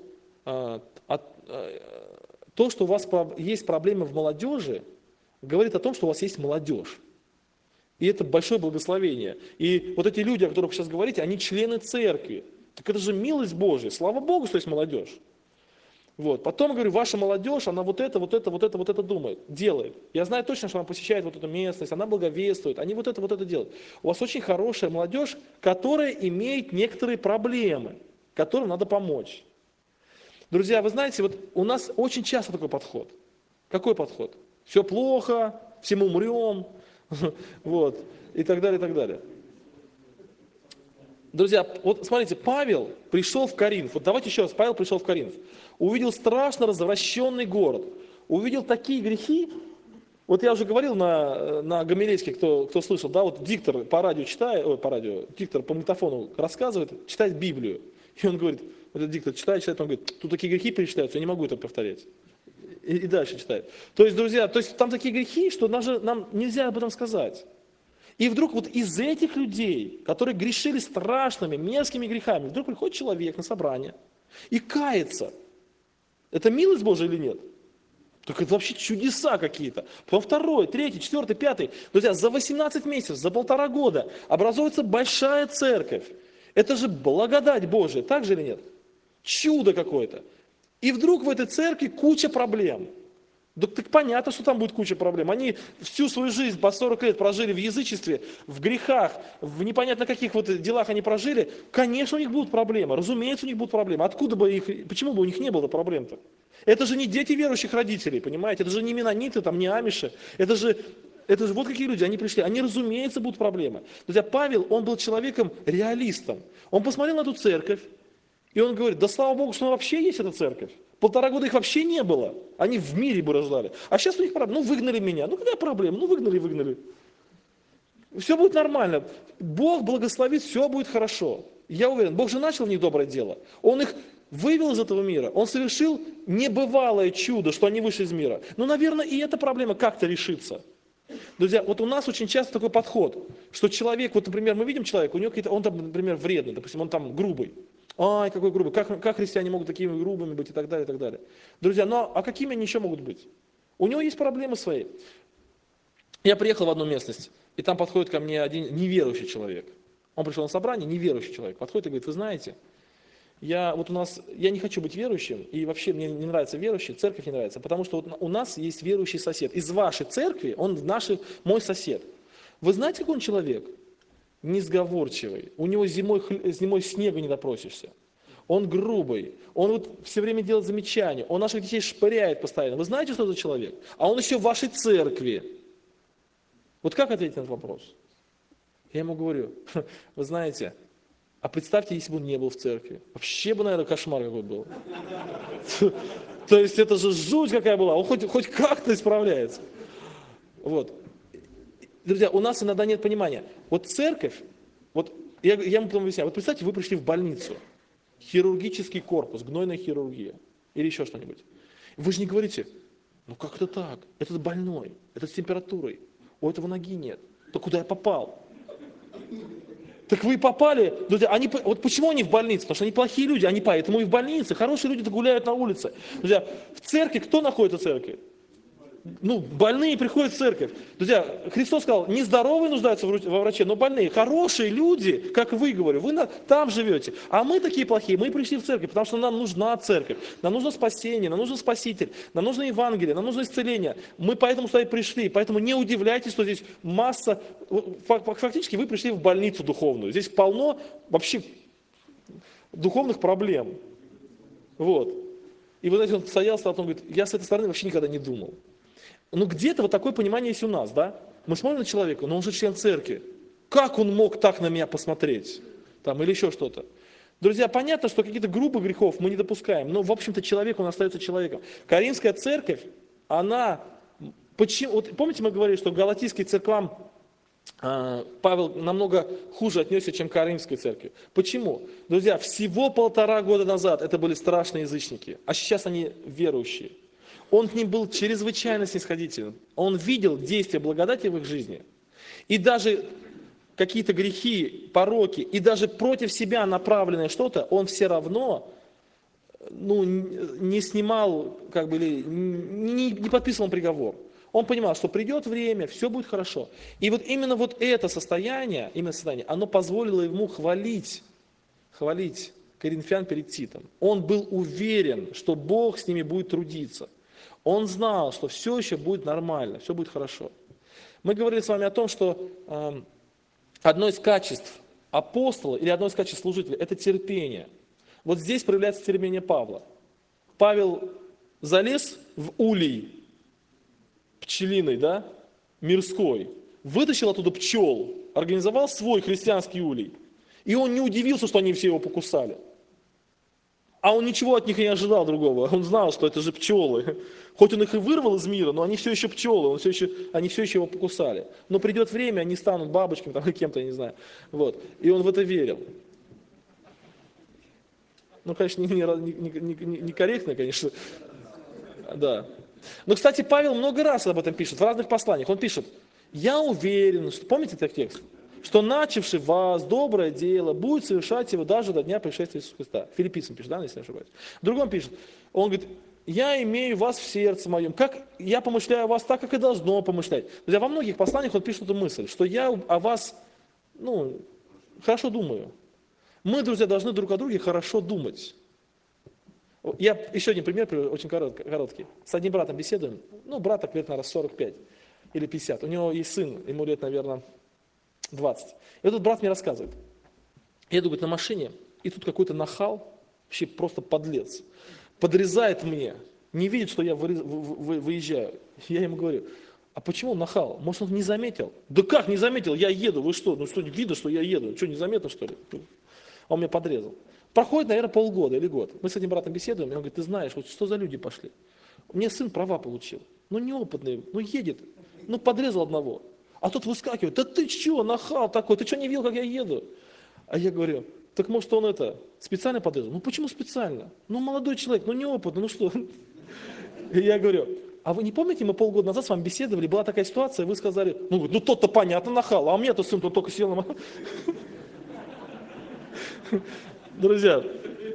то, что у вас есть проблемы в молодежи, говорит о том, что у вас есть молодежь. И это большое благословение. И вот эти люди, о которых вы сейчас говорите, они члены церкви. Так это же милость Божья. Слава Богу, что есть молодежь. Вот. Потом, говорю, ваша молодежь, она вот это думает, делает. Я знаю точно, что она посещает вот эту местность, она благовествует, они вот это делают. У вас очень хорошая молодежь, которая имеет некоторые проблемы, которым надо помочь. Друзья, вы знаете, вот у нас очень часто такой подход. Какой подход? Все плохо, все мы умрем, вот, и так далее, и так далее. Друзья, вот смотрите, Павел пришел в Коринф. Вот давайте еще раз, Павел пришел в Коринф. Увидел страшно развращенный город. Увидел такие грехи. Вот я уже говорил на Гамилейске, кто слышал, да, вот диктор по радио читает, диктор по магнитофону рассказывает, читает Библию. И он говорит, вот этот диктор читает, он говорит: тут такие грехи перечисляются, я не могу это повторять. И дальше читает. То есть, друзья, там такие грехи, что нам нельзя об этом сказать. И вдруг вот из этих людей, которые грешили страшными, мерзкими грехами, вдруг приходит человек на собрание и кается. Это милость Божия или нет? Так это вообще чудеса какие-то. Потом 2, 3, 4, 5. Друзья, за 18 месяцев, за 1,5 года образуется большая церковь. Это же благодать Божия, так же или нет? Чудо какое-то. И вдруг в этой церкви куча проблем. Так понятно, что там будет куча проблем. Они всю свою жизнь по 40 лет прожили в язычестве, в грехах, в непонятно каких вот делах они прожили. Конечно, у них будут проблемы. Разумеется, у них будут проблемы. Почему бы у них не было проблем-то? Это же не дети верующих родителей, понимаете? Это же не менониты, там, не амиши. Это же Это же вот какие люди, они пришли, они, разумеется, будут проблемы. Друзья, Павел, он был человеком-реалистом. Он посмотрел на эту церковь, и он говорит, да слава Богу, что вообще есть эта церковь. 1,5 года их вообще не было. Они в мире бы рождали. А сейчас у них проблема. Ну, выгнали меня. Ну, какая проблема? Ну, выгнали. Все будет нормально. Бог благословит, все будет хорошо. Я уверен, Бог же начал в них доброе дело. Он их вывел из этого мира. Он совершил небывалое чудо, что они вышли из мира. Ну, наверное, и эта проблема как-то решится. Друзья, вот у нас очень часто такой подход, что человек, вот, например, мы видим человека, у него какие-то, он там, например, вредный, допустим, он там грубый. Ай, какой грубый, как христиане могут такими грубыми быть и так далее, и так далее. Друзья, ну а какими они еще могут быть? У него есть проблемы свои. Я приехал в одну местность, и там подходит ко мне один неверующий человек. Он пришел на собрание, неверующий человек, подходит и говорит, вы знаете, я не хочу быть верующим, и вообще мне не нравятся верующие, церковь не нравится, потому что вот у нас есть верующий сосед. Из вашей церкви он мой сосед. Вы знаете, какой он человек? Несговорчивый. У него зимой снега не допросишься. Он грубый. Он вот все время делает замечания. Он наших детей шпыряет постоянно. Вы знаете, что это за человек? А он еще в вашей церкви. Вот как ответить на этот вопрос? Я ему говорю, вы знаете, а представьте, если бы он не был в церкви. Вообще бы, наверное, кошмар какой был. То есть это же жуть какая была. Он хоть как-то исправляется. Вот. Друзья, у нас иногда нет понимания. Вот церковь, вот я ему потом объясняю, вот представьте, вы пришли в больницу, хирургический корпус, гнойная хирургия или еще что-нибудь. Вы же не говорите, ну как это так, этот больной, этот с температурой, у этого ноги нет, то куда я попал? Так вы и попали, друзья, вот почему они в больнице? Потому что они плохие люди, они поэтому и в больнице, хорошие люди гуляют на улице. Друзья, в церкви, кто находится в церкви? Ну, больные приходят в церковь. Друзья, Христос сказал, не здоровые нуждаются во враче, но больные. Хорошие люди, как вы, говорю, вы там живете. А мы такие плохие, мы пришли в церковь, потому что нам нужна церковь. Нам нужно спасение, нам нужен Спаситель, нам нужно Евангелие, нам нужно исцеление. Мы поэтому сюда и пришли. Поэтому не удивляйтесь, что здесь масса... Фактически вы пришли в больницу духовную. Здесь полно вообще духовных проблем. Вот. И вы знаете, он стоял, он говорит, я с этой стороны вообще никогда не думал. Ну, где-то вот такое понимание есть у нас, да? Мы смотрим на человека, но он же член церкви. Как он мог так на меня посмотреть? Там, или еще что-то. Друзья, понятно, что каких-то грубых грехов мы не допускаем, но, в общем-то, человек, он остается человеком. Коринфская церковь, она... Вот помните, мы говорили, что к галатийским церквам Павел намного хуже отнесся, чем к Коринфской церкви. Почему? Друзья, всего 1,5 года назад это были страшные язычники, а сейчас они верующие. Он к ним был чрезвычайно снисходителен. Он видел действия благодати в их жизни. И даже какие-то грехи, пороки, и даже против себя направленное что-то, он все равно не снимал, или не подписывал приговор. Он понимал, что придет время, все будет хорошо. И вот именно вот это состояние, оно позволило ему хвалить коринфян перед Титом. Он был уверен, что Бог с ними будет трудиться. Он знал, что все еще будет нормально, все будет хорошо. Мы говорили с вами о том, что одно из качеств апостола или одно из качеств служителя – это терпение. Вот здесь проявляется терпение Павла. Павел залез в улей пчелиной, мирской, вытащил оттуда пчел, организовал свой христианский улей. И он не удивился, что они все его покусали. А он ничего от них и не ожидал другого. Он знал, что это же пчелы. Хоть он их и вырвал из мира, но они все еще пчелы, они все еще его покусали. Но придет время, они станут бабочками там, кем-то, я не знаю. Вот. И он в это верил. Ну, конечно, некорректно, конечно. Да. Но, кстати, Павел много раз об этом пишет, в разных посланиях. Он пишет, я уверен, что, помните этот текст? Что начавший в вас доброе дело будет совершать его даже до дня пришествия Иисуса Христа. Филиппийцам пишет, если не ошибаюсь. В другом пишет, он говорит, я имею вас в сердце моем, как я помышляю о вас так, как и должно помышлять. Друзья, во многих посланиях он пишет эту мысль, что я о вас, хорошо думаю. Мы, друзья, должны друг о друге хорошо думать. Я еще один пример, очень короткий. С одним братом беседуем, брат лет, наверное, 45 или 50. У него есть сын, ему лет, наверное, 20. И этот брат мне рассказывает. Я еду, на машине, и тут какой-то нахал, вообще просто подлец, подрезает мне, не видит, что я выезжаю. Я ему говорю, А почему он нахал? Может, он не заметил? Да как не заметил? Я еду, вы что? Ну что, видно, что я еду? Что, незаметно, что ли? Он меня подрезал. Проходит, наверное, полгода или год. Мы с этим братом беседуем, и он говорит, ты знаешь, вот что за люди пошли? Мне сын права получил. Ну, неопытный, ну, едет, ну, подрезал одного. А тот выскакивает, да ты что, нахал такой, ты что, не видел, как я еду? А я говорю, так может он это, специально подрезал? Ну, почему специально? Ну, молодой человек, ну, неопытный, ну что? И я говорю, а вы не помните, мы полгода назад с вами беседовали, была такая ситуация, вы сказали, ну тот-то понятно нахал, а у меня-то сын только сел на... Друзья,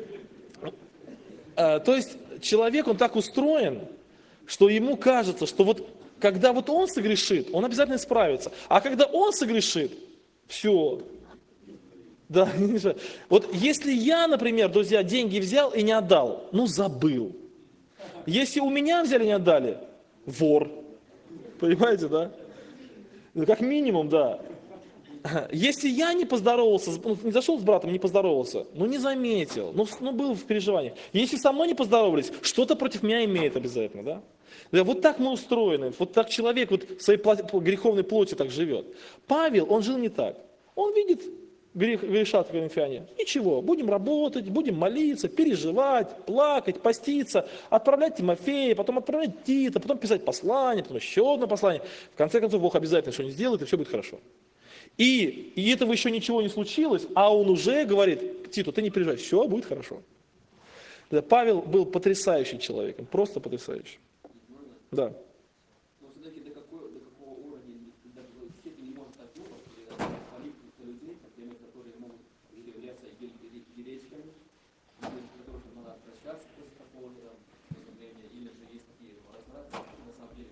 то есть человек, он так устроен, что ему кажется, что вот когда вот он согрешит, он обязательно исправится. А когда он согрешит, все. Да, вот если я, например, друзья, деньги взял и не отдал, ну забыл. Если у меня взяли и не отдали, вор. Понимаете, да? Ну, как минимум, да. Если я не поздоровался, не зашел с братом, не поздоровался, ну не заметил, ну был в переживаниях. Если со мной не поздоровались, что-то против меня имеет обязательно, да? Да, вот так мы устроены, вот так человек вот в своей греховной плоти так живет. Павел, он жил не так. Он видит, грешат коринфяне, ничего, будем работать, будем молиться, переживать, плакать, поститься, отправлять Тимофея, потом отправлять Тита, потом писать послание, потом еще одно послание. В конце концов, Бог обязательно что-нибудь сделает, и все будет хорошо. И этого еще ничего не случилось, а он уже говорит, Титу, ты не переживай, все будет хорошо. Павел был потрясающим человеком, просто потрясающим. Да. Но все-таки до какого уровня, до какой степени можно так думать, или молитвы людей, например, которые могут являться еретиками, которых надо прощаться после такого времени, или же есть такие разбраты, на самом деле,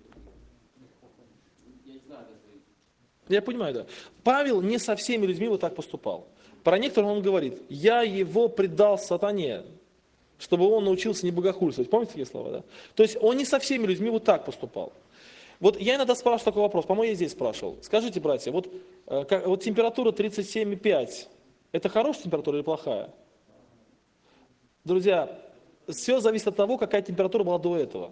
я не знаю даже. Я понимаю, да. Павел не со всеми людьми вот так поступал. Про некоторых он говорит, я его предал сатане, чтобы он научился не богохульствовать. Помните такие слова, да? То есть он не со всеми людьми вот так поступал. Вот я иногда спрашиваю такой вопрос, по-моему, я здесь спрашивал. Скажите, братья, вот температура 37,5, это хорошая температура или плохая? Друзья, все зависит от того, какая температура была до этого.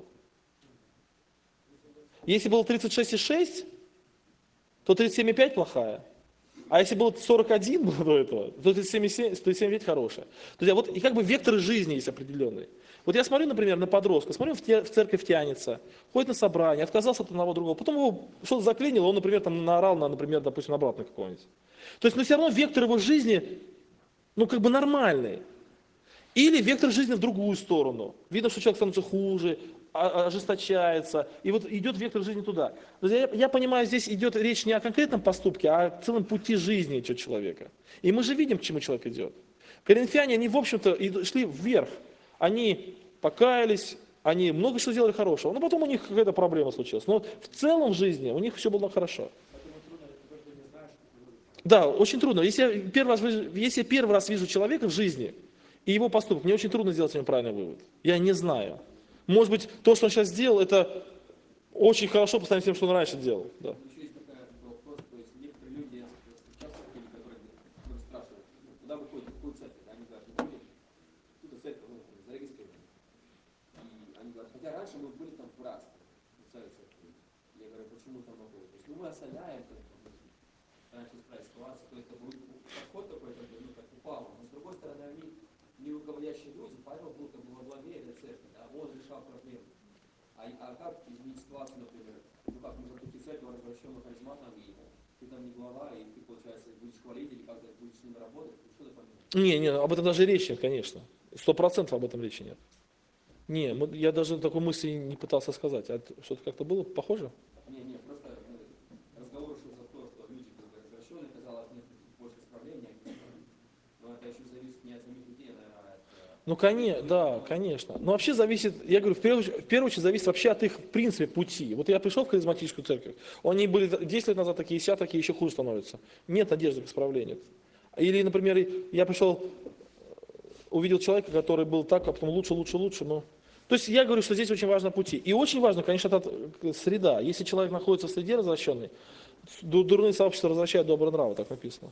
Если было 36,6, то 37,5 плохая. А если было 41 было до этого, то 37,9 хорошая. Друзья, вот и как бы векторы жизни есть определенные. Вот я смотрю, например, на подростка, смотрю, в церковь тянется, ходит на собрание, отказался от одного другого, потом его что-то заклинило, он, например, там наорал, например, допустим, обратно какого-нибудь. То есть, но все равно вектор его жизни, ну, как бы нормальный. Или вектор жизни в другую сторону. Видно, что человек становится хуже, ожесточается, и вот идет вектор жизни туда. Я понимаю, здесь идет речь не о конкретном поступке, а о целом пути жизни этого человека. И мы же видим, к чему человек идет. Коринфяне, они, в общем-то, шли вверх. Они покаялись, они много что сделали хорошего, но потом у них какая-то проблема случилась. Но в целом в жизни у них все было хорошо. Да, очень трудно. Если я первый раз вижу человека в жизни, и его поступок, мне очень трудно сделать с ним правильный вывод. Я не знаю. Может быть, то, что он сейчас сделал, это очень хорошо по сравнению с тем, что он раньше делал. Да. Еще есть такой вопрос, то есть некоторые люди встречаются, которые спрашивают, куда вы ходите, в какую церковь? Они говорят, мы ходим, тут церковь, зарегистрирована. И они говорят, хотя раньше мы были там в братстве, в старой церкви. Я говорю, почему там находитесь? То есть, мы осоляем, раньше исправить ситуацию, то есть это был подход такой, ну, как у Павла. Но с другой стороны, они не руководящие люди, Павел был как бы во главе этой церкви, да, он решал проблемы. А как изменить ситуацию, например, ну как, мы такие церкви развращенных харизматом, и ты там не глава, и ты, получается, будешь хвалить, или как-то будешь с ними работать, что ты понимаешь? Не, об этом даже речи нет, конечно. 100% об этом речи нет. Не, я даже такой мысли не пытался сказать. А что-то как-то было похоже? Не, просто разговор шел за то, что люди как бы развращенные, казалось, нет больше исправления, но это еще зависит не от самих людей, наверное, Ну, конечно, да, конечно. Но вообще зависит, я говорю, в первую очередь зависит вообще от их, в принципе, пути. Вот я пришел в харизматическую церковь, они были 10 лет назад такие, сейчас такие, еще хуже становятся. Нет надежды к исправлению. Или, например, я пришел, увидел человека, который был так, а потом лучше, но... То есть я говорю, что здесь очень важно пути. И очень важно, конечно, среда. Если человек находится в среде развращенной, дурные сообщества развращают добрые нравы, так написано.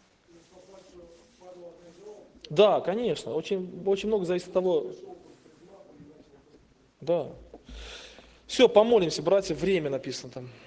Да, конечно, очень много зависит от того. Да. Все, помолимся, братья, время написано там.